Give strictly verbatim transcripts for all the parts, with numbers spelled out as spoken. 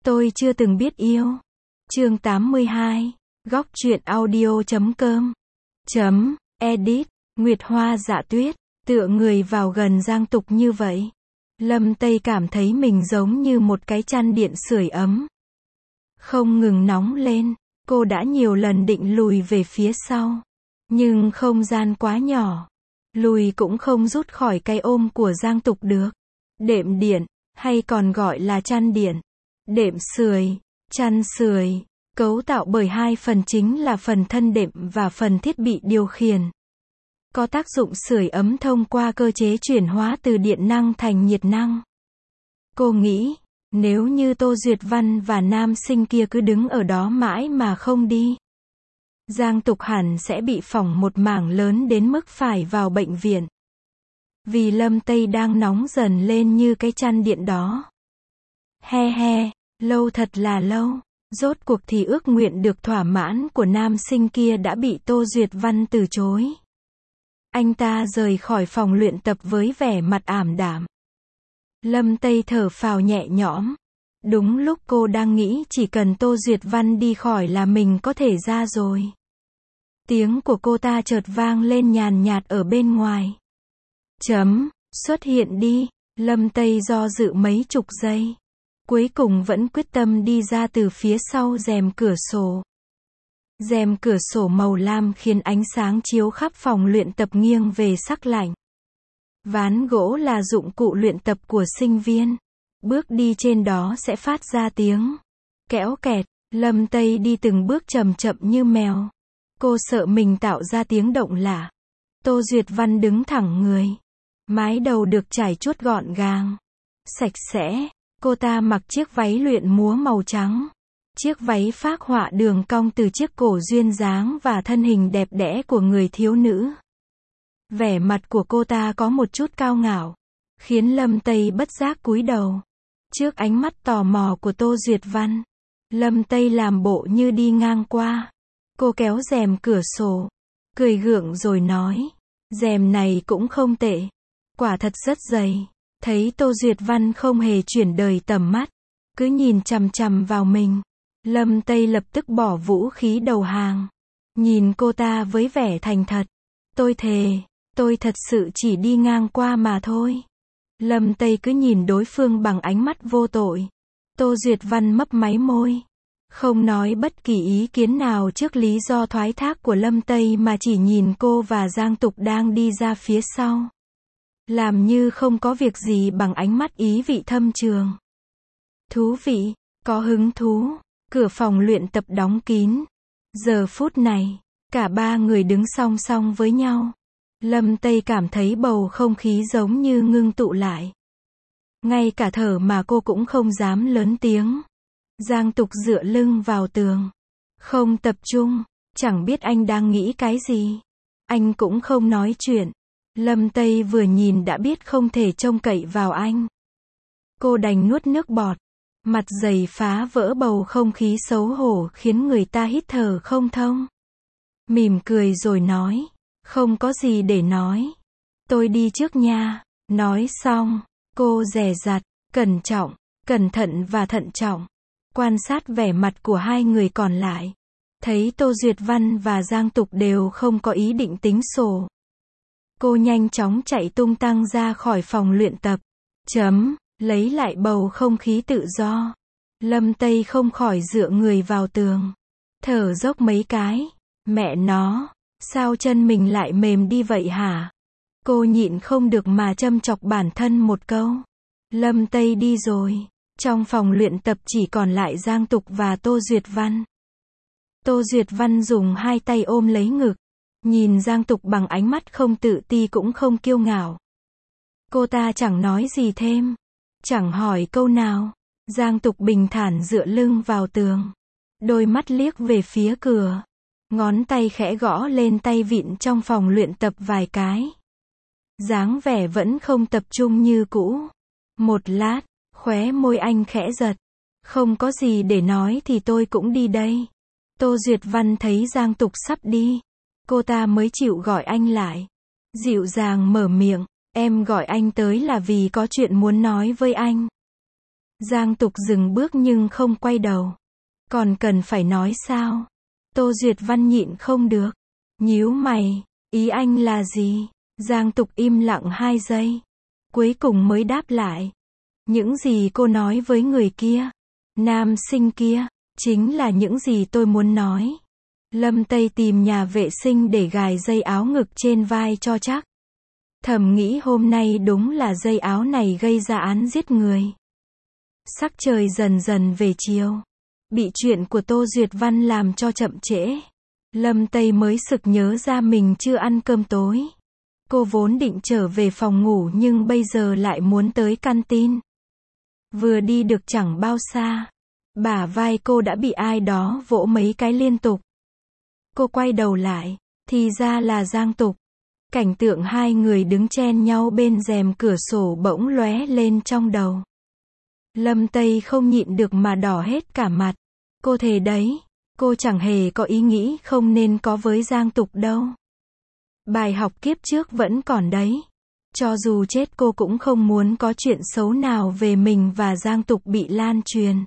Tôi chưa từng biết yêu. Chương tám mươi hai. Góc truyện audio chấm com. Chấm, edit, Nguyệt Hoa Dạ Tuyết, tựa người vào gần Giang Tục như vậy. Lâm Tây cảm thấy mình giống như một cái chăn điện sưởi ấm. Không ngừng nóng lên, cô đã nhiều lần định lùi về phía sau. Nhưng không gian quá nhỏ. Lùi cũng không rút khỏi cái ôm của Giang Tục được. Đệm điện, hay còn gọi là chăn điện. Đệm sưởi, chăn sưởi, cấu tạo bởi hai phần chính là phần thân đệm và phần thiết bị điều khiển. Có tác dụng sưởi ấm thông qua cơ chế chuyển hóa từ điện năng thành nhiệt năng. Cô nghĩ, nếu như Tô Duyệt Văn và nam sinh kia cứ đứng ở đó mãi mà không đi, Giang Tục hẳn sẽ bị phỏng một mảng lớn đến mức phải vào bệnh viện. Vì Lâm Tây đang nóng dần lên như cái chăn điện đó. He he, lâu thật là lâu, rốt cuộc thì ước nguyện được thỏa mãn của nam sinh kia đã bị Tô Duyệt Văn từ chối. Anh ta rời khỏi phòng luyện tập với vẻ mặt ảm đạm. Lâm Tây thở phào nhẹ nhõm. Đúng lúc cô đang nghĩ chỉ cần Tô Duyệt Văn đi khỏi là mình có thể ra rồi. Tiếng của cô ta chợt vang lên nhàn nhạt ở bên ngoài. Chấm, xuất hiện đi. Lâm Tây do dự mấy chục giây. Cuối cùng vẫn quyết tâm đi ra từ phía sau rèm cửa sổ. Rèm cửa sổ màu lam khiến ánh sáng chiếu khắp phòng luyện tập nghiêng về sắc lạnh. Ván gỗ là dụng cụ luyện tập của sinh viên. Bước đi trên đó sẽ phát ra tiếng kéo kẹt. Lâm Tây đi từng bước chậm chậm như mèo. Cô sợ mình tạo ra tiếng động lạ. Tô Duyệt Văn đứng thẳng người. Mái đầu được chải chuốt gọn gàng, sạch sẽ. Cô ta mặc chiếc váy luyện múa màu trắng. Chiếc váy phác họa đường cong từ chiếc cổ duyên dáng và thân hình đẹp đẽ của người thiếu nữ. Vẻ mặt của cô ta có một chút cao ngạo, khiến Lâm Tây bất giác cúi đầu. Trước ánh mắt tò mò của Tô Duyệt Văn, Lâm Tây làm bộ như đi ngang qua. Cô kéo rèm cửa sổ, cười gượng rồi nói, rèm này cũng không tệ, quả thật rất dày. Thấy Tô Duyệt Văn không hề chuyển đời tầm mắt, cứ nhìn chằm chằm vào mình, Lâm Tây lập tức bỏ vũ khí đầu hàng. Nhìn cô ta với vẻ thành thật. Tôi thề, tôi thật sự chỉ đi ngang qua mà thôi. Lâm Tây cứ nhìn đối phương bằng ánh mắt vô tội. Tô Duyệt Văn mấp máy môi, không nói bất kỳ ý kiến nào trước lý do thoái thác của Lâm Tây mà chỉ nhìn cô và Giang Tục đang đi ra phía sau. Làm như không có việc gì bằng ánh mắt ý vị thâm trường. Thú vị, có hứng thú. Cửa phòng luyện tập đóng kín. Giờ phút này, cả ba người đứng song song với nhau. Lâm Tây cảm thấy bầu không khí giống như ngưng tụ lại. Ngay cả thở mà cô cũng không dám lớn tiếng. Giang Tục dựa lưng vào tường. Không tập trung, chẳng biết anh đang nghĩ cái gì. Anh cũng không nói chuyện. Lâm Tây vừa nhìn đã biết không thể trông cậy vào anh. Cô đành nuốt nước bọt. Mặt dày phá vỡ bầu không khí xấu hổ khiến người ta hít thở không thông. Mỉm cười rồi nói, không có gì để nói. Tôi đi trước nha. Nói xong, cô dè dặt, cẩn trọng, cẩn thận và thận trọng. Quan sát vẻ mặt của hai người còn lại. Thấy Tô Duyệt Văn và Giang Tục đều không có ý định tính sổ. Cô nhanh chóng chạy tung tăng ra khỏi phòng luyện tập. Chấm, lấy lại bầu không khí tự do. Lâm Tây không khỏi dựa người vào tường. Thở dốc mấy cái. Mẹ nó, sao chân mình lại mềm đi vậy hả? Cô nhịn không được mà châm chọc bản thân một câu. Lâm Tây đi rồi. Trong phòng luyện tập chỉ còn lại Giang Tục và Tô Duyệt Văn. Tô Duyệt Văn dùng hai tay ôm lấy ngực. Nhìn Giang Tục bằng ánh mắt không tự ti cũng không kiêu ngạo. Cô ta chẳng nói gì thêm. Chẳng hỏi câu nào. Giang Tục bình thản dựa lưng vào tường. Đôi mắt liếc về phía cửa. Ngón tay khẽ gõ lên tay vịn trong phòng luyện tập vài cái. Dáng vẻ vẫn không tập trung như cũ. Một lát, khóe môi anh khẽ giật. Không có gì để nói thì tôi cũng đi đây. Tô Duyệt Văn thấy Giang Tục sắp đi. Cô ta mới chịu gọi anh lại. Dịu dàng mở miệng, em gọi anh tới là vì có chuyện muốn nói với anh. Giang Tục dừng bước nhưng không quay đầu. Còn cần phải nói sao? Tô Duyệt Văn nhịn không được. Nhíu mày, ý anh là gì? Giang Tục im lặng hai giây. Cuối cùng mới đáp lại. Những gì cô nói với người kia, nam sinh kia, chính là những gì tôi muốn nói. Lâm Tây tìm nhà vệ sinh để gài dây áo ngực trên vai cho chắc. Thầm nghĩ hôm nay đúng là dây áo này gây ra án giết người. Sắc trời dần dần về chiều. Bị chuyện của Tô Duyệt Văn làm cho chậm trễ. Lâm Tây mới sực nhớ ra mình chưa ăn cơm tối. Cô vốn định trở về phòng ngủ nhưng bây giờ lại muốn tới canteen. Vừa đi được chẳng bao xa, bả vai cô đã bị ai đó vỗ mấy cái liên tục. Cô quay đầu lại, thì ra là Giang Tục. Cảnh tượng hai người đứng chen nhau bên rèm cửa sổ bỗng lóe lên trong đầu. Lâm Tây không nhịn được mà đỏ hết cả mặt. Cô thề đấy, cô chẳng hề có ý nghĩ không nên có với Giang Tục đâu. Bài học kiếp trước vẫn còn đấy. Cho dù chết cô cũng không muốn có chuyện xấu nào về mình và Giang Tục bị lan truyền.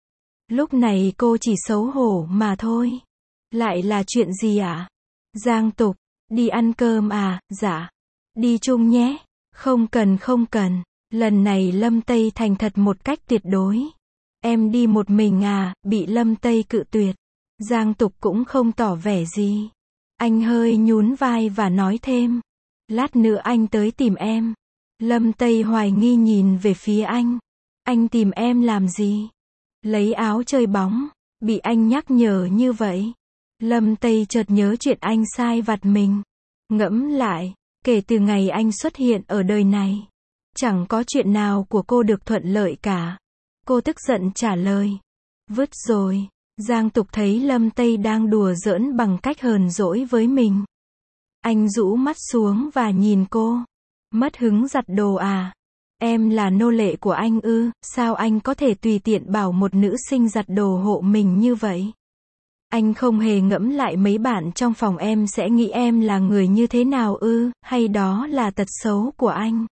Lúc này cô chỉ xấu hổ mà thôi. Lại là chuyện gì ạ? À? Giang Tục, đi ăn cơm à? Dạ. Đi chung nhé. Không cần không cần. Lần này Lâm Tây thành thật một cách tuyệt đối. Em đi một mình à? Bị Lâm Tây cự tuyệt. Giang Tục cũng không tỏ vẻ gì. Anh hơi nhún vai và nói thêm. Lát nữa anh tới tìm em. Lâm Tây hoài nghi nhìn về phía anh. Anh tìm em làm gì? Lấy áo chơi bóng. Bị anh nhắc nhở như vậy. Lâm Tây chợt nhớ chuyện anh sai vặt mình. Ngẫm lại, kể từ ngày anh xuất hiện ở đời này, chẳng có chuyện nào của cô được thuận lợi cả. Cô tức giận trả lời. Vứt rồi. Giang Tục thấy Lâm Tây đang đùa giỡn bằng cách hờn dỗi với mình. Anh rũ mắt xuống và nhìn cô. Mất hứng giặt đồ à? Em là nô lệ của anh ư? Sao anh có thể tùy tiện bảo một nữ sinh giặt đồ hộ mình như vậy? Anh không hề ngẫm lại mấy bạn trong phòng em sẽ nghĩ em là người như thế nào ư? Hay đó là tật xấu của anh?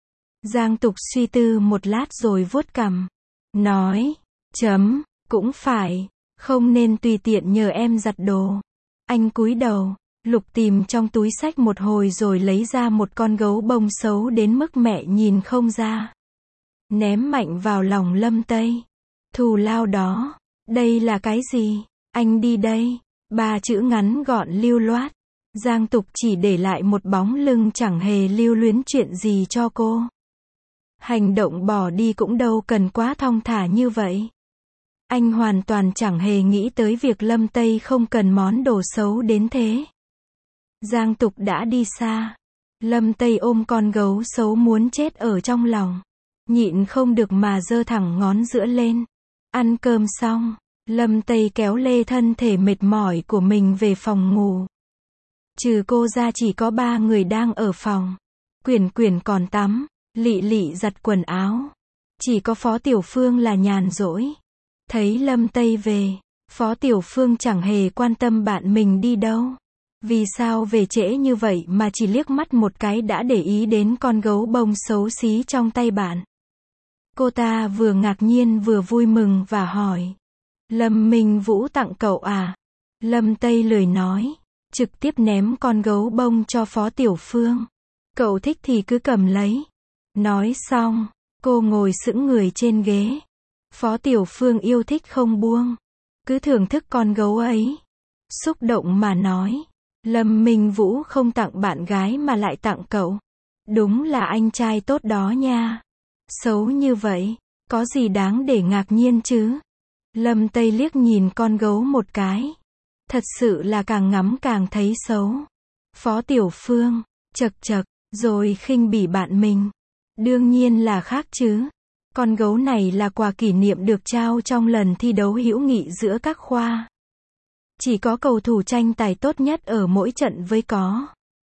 Giang Tục suy tư một lát rồi vuốt cằm. Nói, chấm, cũng phải, không nên tùy tiện nhờ em giặt đồ. Anh cúi đầu, lục tìm trong túi xách một hồi rồi lấy ra một con gấu bông xấu đến mức mẹ nhìn không ra. Ném mạnh vào lòng Lâm Tây. Thù lao đó, đây là cái gì? Anh đi đây. Ba chữ ngắn gọn lưu loát. Giang Tục chỉ để lại một bóng lưng chẳng hề lưu luyến chuyện gì cho cô. Hành động bỏ đi cũng đâu cần quá thong thả như vậy. Anh hoàn toàn chẳng hề nghĩ tới việc Lâm Tây không cần món đồ xấu đến thế. Giang Tục đã đi xa. Lâm Tây ôm con gấu xấu muốn chết ở trong lòng. Nhịn không được mà giơ thẳng ngón giữa lên. Ăn cơm xong, Lâm Tây kéo lê thân thể mệt mỏi của mình về phòng ngủ. Trừ cô ra chỉ có ba người đang ở phòng. Quyển Quyển còn tắm, Lị Lị giặt quần áo. Chỉ có Phó Tiểu Phương là nhàn rỗi. Thấy Lâm Tây về, Phó Tiểu Phương chẳng hề quan tâm bạn mình đi đâu. Vì sao về trễ như vậy mà chỉ liếc mắt một cái đã để ý đến con gấu bông xấu xí trong tay bạn. Cô ta vừa ngạc nhiên vừa vui mừng và hỏi. Lâm Minh Vũ tặng cậu à? Lâm Tây lười nói, trực tiếp ném con gấu bông cho Phó Tiểu Phương. Cậu thích thì cứ cầm lấy. Nói xong, cô ngồi sững người trên ghế. Phó Tiểu Phương yêu thích không buông. Cứ thưởng thức con gấu ấy. Xúc động mà nói. Lâm Minh Vũ không tặng bạn gái mà lại tặng cậu. Đúng là anh trai tốt đó nha. Xấu như vậy, có gì đáng để ngạc nhiên chứ? Lâm Tây liếc nhìn con gấu một cái. Thật sự là càng ngắm càng thấy xấu. Phó Tiểu Phương, chật chật, rồi khinh bỉ bạn mình. Đương nhiên là khác chứ. Con gấu này là quà kỷ niệm được trao trong lần thi đấu hữu nghị giữa các khoa. Chỉ có cầu thủ tranh tài tốt nhất ở mỗi trận mới có.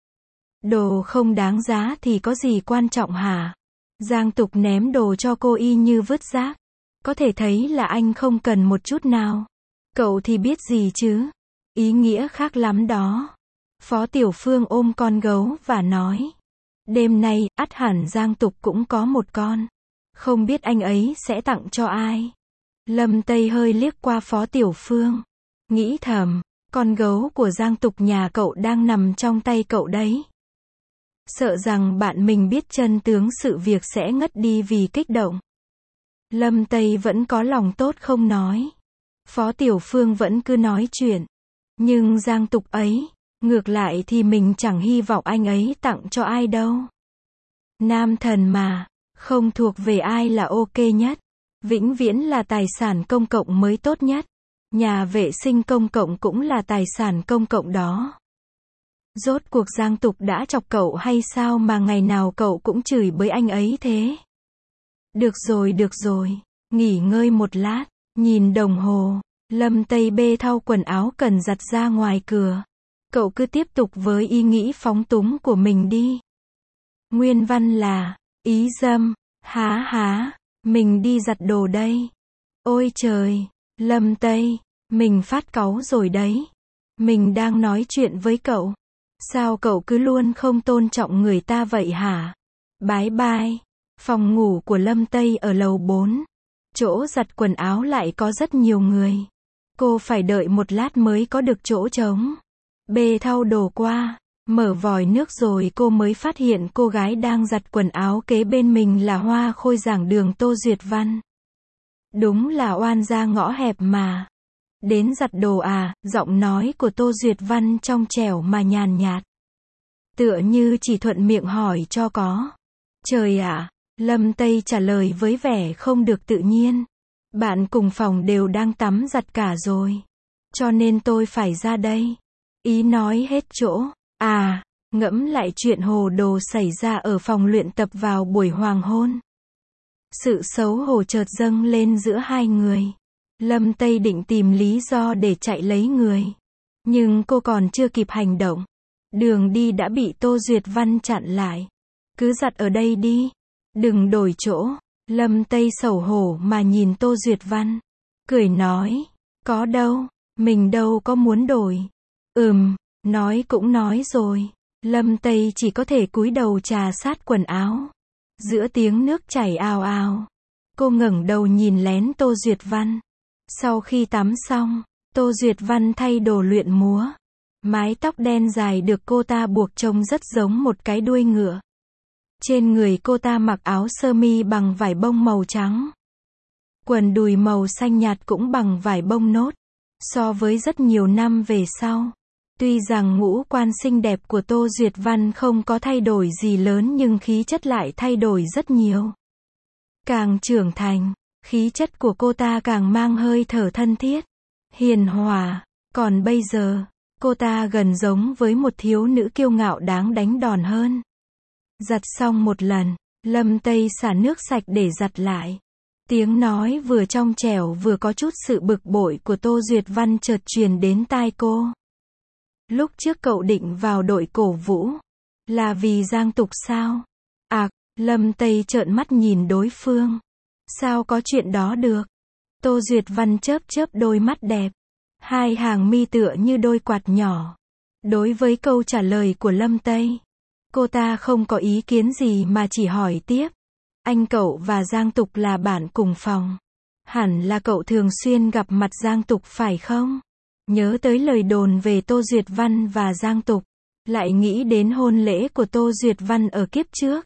Đồ không đáng giá thì có gì quan trọng hả? Giang Tục ném đồ cho cô y như vứt rác. Có thể thấy là anh không cần một chút nào. Cậu thì biết gì chứ? Ý nghĩa khác lắm đó. Phó Tiểu Phương ôm con gấu và nói. Đêm nay, ắt hẳn Giang Tục cũng có một con. Không biết anh ấy sẽ tặng cho ai. Lâm Tây hơi liếc qua Phó Tiểu Phương. Nghĩ thầm, con gấu của Giang Tục nhà cậu đang nằm trong tay cậu đấy. Sợ rằng bạn mình biết chân tướng sự việc sẽ ngất đi vì kích động. Lâm Tây vẫn có lòng tốt không nói. Phó Tiểu Phương vẫn cứ nói chuyện. Nhưng Giang Tục ấy, ngược lại thì mình chẳng hy vọng anh ấy tặng cho ai đâu. Nam thần mà, không thuộc về ai là ok nhất. Vĩnh viễn là tài sản công cộng mới tốt nhất. Nhà vệ sinh công cộng cũng là tài sản công cộng đó. Rốt cuộc Giang Tục đã chọc cậu hay sao mà ngày nào cậu cũng chửi bới anh ấy thế? Được rồi được rồi, nghỉ ngơi một lát, nhìn đồng hồ, Lâm Tây bê thau quần áo cần giặt ra ngoài cửa. Cậu cứ tiếp tục với ý nghĩ phóng túng của mình đi. Nguyên văn là, ý dâm, há há, mình đi giặt đồ đây. Ôi trời, Lâm Tây, mình phát cáu rồi đấy. Mình đang nói chuyện với cậu. Sao cậu cứ luôn không tôn trọng người ta vậy hả? Bái bai. Phòng ngủ của Lâm Tây ở lầu bốn. Chỗ giặt quần áo lại có rất nhiều người. Cô phải đợi một lát mới có được chỗ trống. Bê thau đồ qua, mở vòi nước rồi cô mới phát hiện cô gái đang giặt quần áo kế bên mình là Hoa Khôi giảng đường Tô Duyệt Văn. Đúng là oan gia ngõ hẹp mà. Đến giặt đồ à, giọng nói của Tô Duyệt Văn trong trẻo mà nhàn nhạt. Tựa như chỉ thuận miệng hỏi cho có. Trời ạ, Lâm Tây trả lời với vẻ không được tự nhiên. Bạn cùng phòng đều đang tắm giặt cả rồi. Cho nên tôi phải ra đây. Ý nói hết chỗ. À, ngẫm lại chuyện hồ đồ xảy ra ở phòng luyện tập vào buổi hoàng hôn. Sự xấu hổ chợt dâng lên giữa hai người. Lâm Tây định tìm lý do để chạy lấy người. Nhưng cô còn chưa kịp hành động. Đường đi đã bị Tô Duyệt Văn chặn lại. Cứ giặt ở đây đi. Đừng đổi chỗ. Lâm Tây xấu hổ mà nhìn Tô Duyệt Văn. Cười nói. Có đâu. Mình đâu có muốn đổi. Ừm, nói cũng nói rồi. Lâm Tây chỉ có thể cúi đầu trà sát quần áo. Giữa tiếng nước chảy ào ào. Cô ngẩng đầu nhìn lén Tô Duyệt Văn. Sau khi tắm xong, Tô Duyệt Văn thay đồ luyện múa. Mái tóc đen dài được cô ta buộc trông rất giống một cái đuôi ngựa. Trên người cô ta mặc áo sơ mi bằng vải bông màu trắng. Quần đùi màu xanh nhạt cũng bằng vải bông nốt. So với rất nhiều năm về sau. Tuy rằng ngũ quan xinh đẹp của Tô Duyệt Văn không có thay đổi gì lớn nhưng khí chất lại thay đổi rất nhiều. Càng trưởng thành, khí chất của cô ta càng mang hơi thở thân thiết, hiền hòa. Còn bây giờ, cô ta gần giống với một thiếu nữ kiêu ngạo đáng đánh đòn hơn. Giặt xong một lần, Lâm Tây xả nước sạch để giặt lại. Tiếng nói vừa trong trẻo vừa có chút sự bực bội của Tô Duyệt Văn chợt truyền đến tai cô. Lúc trước cậu định vào đội cổ vũ. Là vì Giang Tục sao? À, Lâm Tây trợn mắt nhìn đối phương. Sao có chuyện đó được? Tô Duyệt Văn chớp chớp đôi mắt đẹp. Hai hàng mi tựa như đôi quạt nhỏ. Đối với câu trả lời của Lâm Tây, cô ta không có ý kiến gì mà chỉ hỏi tiếp. Anh cậu và Giang Tục là bạn cùng phòng. Hẳn là cậu thường xuyên gặp mặt Giang Tục phải không? Nhớ tới lời đồn về Tô Duyệt Văn và Giang Tục, lại nghĩ đến hôn lễ của Tô Duyệt Văn ở kiếp trước.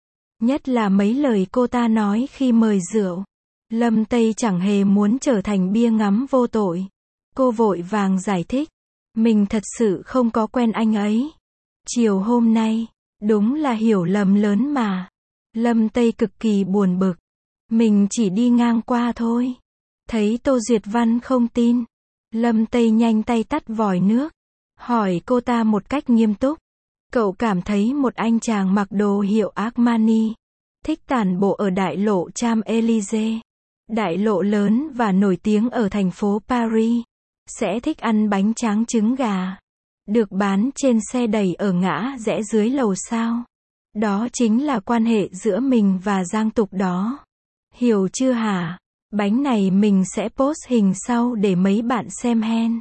Nhất là mấy lời cô ta nói khi mời rượu. Lâm Tây chẳng hề muốn trở thành bia ngắm vô tội. Cô vội vàng giải thích. Mình thật sự không có quen anh ấy. Chiều hôm nay, đúng là hiểu lầm lớn mà. Lâm Tây cực kỳ buồn bực. Mình chỉ đi ngang qua thôi. Thấy Tô Duyệt Văn không tin. Lâm Tây nhanh tay tắt vòi nước. Hỏi cô ta một cách nghiêm túc. Cậu cảm thấy một anh chàng mặc đồ hiệu Armani, thích tản bộ ở đại lộ Champs-Élysées, đại lộ lớn và nổi tiếng ở thành phố Paris, sẽ thích ăn bánh tráng trứng gà, được bán trên xe đẩy ở ngã rẽ dưới lầu sao? Đó chính là quan hệ giữa mình và Giang Tục đó. Hiểu chưa hả? Bánh này mình sẽ post hình sau để mấy bạn xem hen.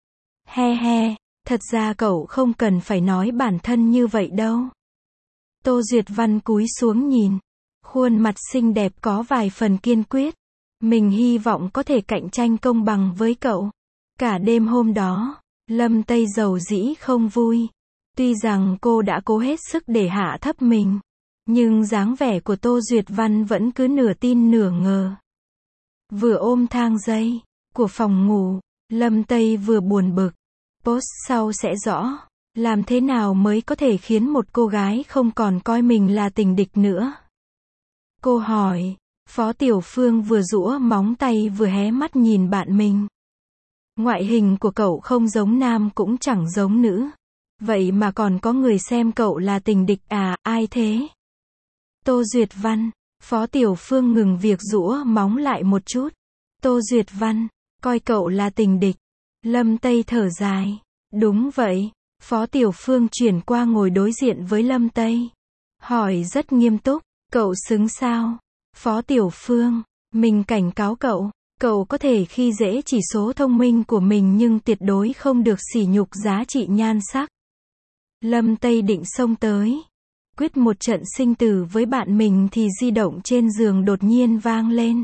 He he, thật ra cậu không cần phải nói bản thân như vậy đâu. Tô Duyệt Văn cúi xuống nhìn. Khuôn mặt xinh đẹp có vài phần kiên quyết. Mình hy vọng có thể cạnh tranh công bằng với cậu. Cả đêm hôm đó, Lâm Tây dầu dĩ không vui. Tuy rằng cô đã cố hết sức để hạ thấp mình, nhưng dáng vẻ của Tô Duyệt Văn vẫn cứ nửa tin nửa ngờ. Vừa ôm thang dây của phòng ngủ, Lâm Tây vừa buồn bực. Post sau sẽ rõ, làm thế nào mới có thể khiến một cô gái không còn coi mình là tình địch nữa. Cô hỏi, Phó Tiểu Phương vừa giũa móng tay vừa hé mắt nhìn bạn mình. Ngoại hình của cậu không giống nam cũng chẳng giống nữ. Vậy mà còn có người xem cậu là tình địch à, ai thế? Tô Duyệt Văn. Phó Tiểu Phương ngừng việc giũa móng lại một chút. Tô Duyệt Văn, coi cậu là tình địch. Lâm Tây thở dài. Đúng vậy. Phó Tiểu Phương chuyển qua ngồi đối diện với Lâm Tây. Hỏi rất nghiêm túc, cậu xứng sao? Phó Tiểu Phương, mình cảnh cáo cậu, cậu có thể khi dễ chỉ số thông minh của mình nhưng tuyệt đối không được sỉ nhục giá trị nhan sắc. Lâm Tây định xông tới, quyết một trận sinh tử với bạn mình thì di động trên giường đột nhiên vang lên.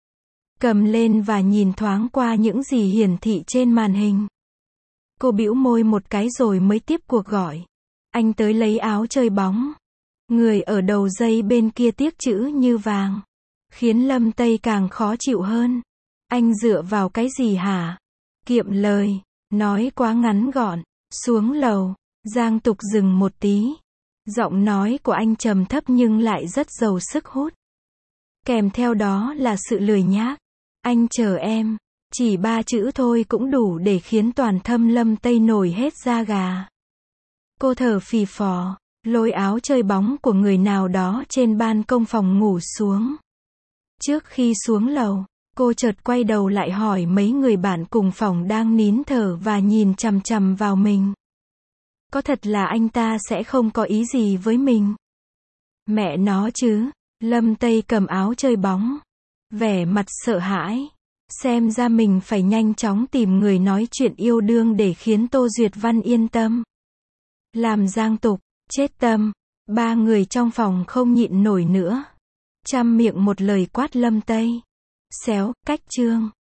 Cầm lên và nhìn thoáng qua những gì hiển thị trên màn hình. Cô bĩu môi một cái rồi mới tiếp cuộc gọi. Anh tới lấy áo chơi bóng. Người ở đầu dây bên kia tiếc chữ như vàng, khiến Lâm Tây càng khó chịu hơn. Anh dựa vào cái gì hả? Kiệm lời, nói quá ngắn gọn. Xuống lầu, Giang Tục dừng một tí. Giọng nói của anh trầm thấp nhưng lại rất giàu sức hút. Kèm theo đó là sự lười nhác. Anh chờ em. Chỉ ba chữ thôi cũng đủ để khiến toàn thân Lâm Tây nổi hết da gà. Cô thở phì phò, lôi áo chơi bóng của người nào đó trên ban công phòng ngủ xuống. Trước khi xuống lầu, cô chợt quay đầu lại hỏi mấy người bạn cùng phòng đang nín thở và nhìn chằm chằm vào mình. Có thật là anh ta sẽ không có ý gì với mình? Mẹ nó chứ. Lâm Tây cầm áo chơi bóng, vẻ mặt sợ hãi. Xem ra mình phải nhanh chóng tìm người nói chuyện yêu đương để khiến Tô Duyệt Văn yên tâm. Làm Giang Tục chết tâm. Ba người trong phòng không nhịn nổi nữa. Trăm miệng một lời quát Lâm Tây. Xéo, cách chương.